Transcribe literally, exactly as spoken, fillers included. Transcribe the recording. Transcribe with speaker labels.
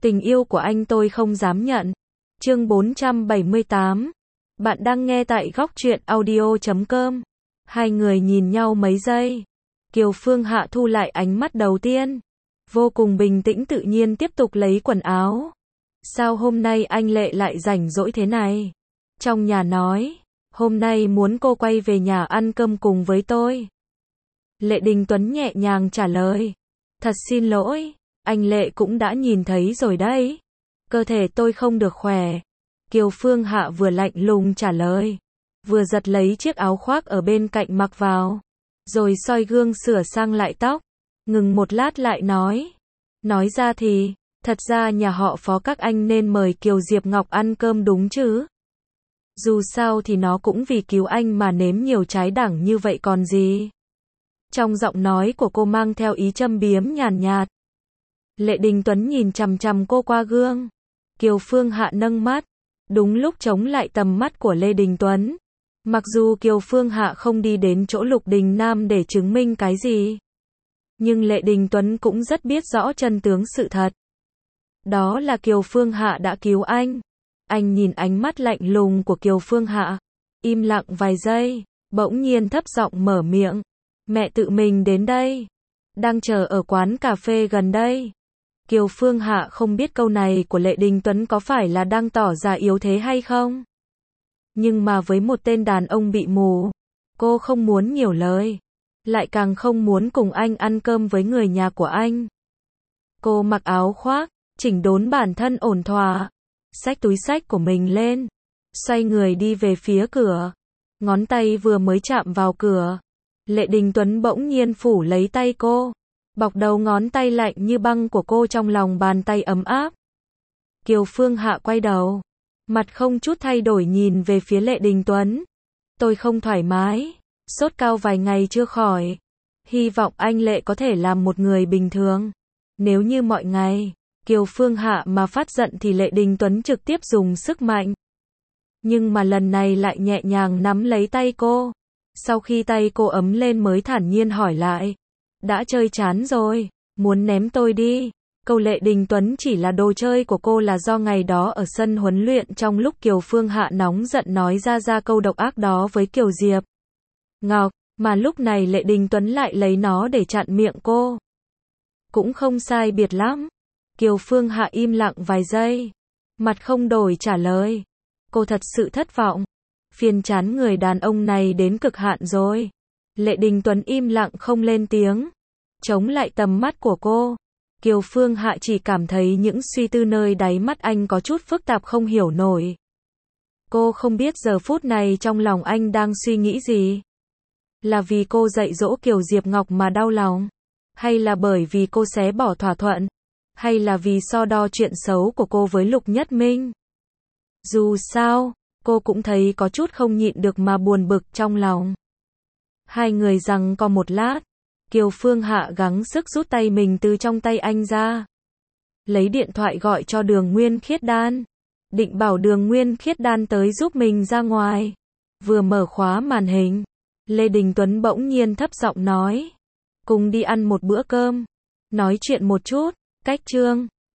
Speaker 1: Tình yêu của anh tôi không dám nhận. Chương bốn trăm bảy mươi tám. Bạn đang nghe tại góc truyện audio chấm com. Hai người nhìn nhau mấy giây. Kiều Phương Hạ thu lại ánh mắt đầu tiên. Vô cùng bình tĩnh tự nhiên tiếp tục lấy quần áo. Sao hôm nay anh Lệ lại rảnh rỗi thế này? Trong nhà nói, hôm nay muốn cô quay về nhà ăn cơm cùng với tôi. Lệ Đình Tuấn nhẹ nhàng trả lời. Thật xin lỗi, anh Lệ cũng đã nhìn thấy rồi đấy. Cơ thể tôi không được khỏe. Kiều Phương Hạ vừa lạnh lùng trả lời, vừa giật lấy chiếc áo khoác ở bên cạnh mặc vào, rồi soi gương sửa sang lại tóc, ngừng một lát lại nói. Nói ra thì, thật ra nhà họ Phó các anh nên mời Kiều Diệp Ngọc ăn cơm đúng chứ? Dù sao thì nó cũng vì cứu anh mà nếm nhiều trái đắng như vậy còn gì. Trong giọng nói của cô mang theo ý châm biếm nhàn nhạt. Lệ Đình Tuấn nhìn chằm chằm cô qua gương. Kiều Phương Hạ nâng mắt, đúng lúc chống lại tầm mắt của Lê Đình Tuấn. Mặc dù Kiều Phương Hạ không đi đến chỗ Lục Đình Nam để chứng minh cái gì, nhưng Lệ Đình Tuấn cũng rất biết rõ chân tướng sự thật. Đó là Kiều Phương Hạ đã cứu anh. Anh nhìn ánh mắt lạnh lùng của Kiều Phương Hạ, im lặng vài giây, bỗng nhiên thấp giọng mở miệng. Mẹ tự mình đến đây, đang chờ ở quán cà phê gần đây. Kiều Phương Hạ không biết câu này của Lệ Đình Tuấn có phải là đang tỏ ra yếu thế hay không. Nhưng mà với một tên đàn ông bị mù, cô không muốn nhiều lời, lại càng không muốn cùng anh ăn cơm với người nhà của anh. Cô mặc áo khoác, chỉnh đốn bản thân ổn thỏa, xách túi xách của mình lên, xoay người đi về phía cửa. Ngón tay vừa mới chạm vào cửa, Lệ Đình Tuấn bỗng nhiên phủ lấy tay cô, bọc đầu ngón tay lạnh như băng của cô trong lòng bàn tay ấm áp. Kiều Phương Hạ quay đầu, mặt không chút thay đổi nhìn về phía Lệ Đình Tuấn. Tôi không thoải mái, sốt cao vài ngày chưa khỏi. Hy vọng anh Lệ có thể làm một người bình thường. Nếu như mọi ngày, Kiều Phương Hạ mà phát giận thì Lệ Đình Tuấn trực tiếp dùng sức mạnh. Nhưng mà lần này lại nhẹ nhàng nắm lấy tay cô. Sau khi tay cô ấm lên mới thản nhiên hỏi lại. Đã chơi chán rồi, muốn ném tôi đi. Câu Lệ Đình Tuấn chỉ là đồ chơi của cô là do ngày đó ở sân huấn luyện trong lúc Kiều Phương Hạ nóng giận nói ra ra câu độc ác đó với Kiều Diệp Ngọc, mà lúc này Lệ Đình Tuấn lại lấy nó để chặn miệng cô. Cũng không sai biệt lắm. Kiều Phương Hạ im lặng vài giây, mặt không đổi trả lời. Cô thật sự thất vọng. Phiền chán người đàn ông này đến cực hạn rồi. Lệ Đình Tuấn im lặng không lên tiếng, chống lại tầm mắt của cô. Kiều Phương Hạ chỉ cảm thấy những suy tư nơi đáy mắt anh có chút phức tạp không hiểu nổi. Cô không biết giờ phút này trong lòng anh đang suy nghĩ gì. Là vì cô dạy dỗ Kiều Diệp Ngọc mà đau lòng? Hay là bởi vì cô xé bỏ thỏa thuận? Hay là vì so đo chuyện xấu của cô với Lục Nhất Minh? Dù sao, cô cũng thấy có chút không nhịn được mà buồn bực trong lòng. Hai người giằng co một lát, Kiều Phương Hạ gắng sức rút tay mình từ trong tay anh ra. Lấy điện thoại gọi cho Đường Nguyên Khiết Đan. Định bảo Đường Nguyên Khiết Đan tới giúp mình ra ngoài. Vừa mở khóa màn hình, Lê Đình Tuấn bỗng nhiên thấp giọng nói. Cùng đi ăn một bữa cơm. Nói chuyện một chút, cách chương.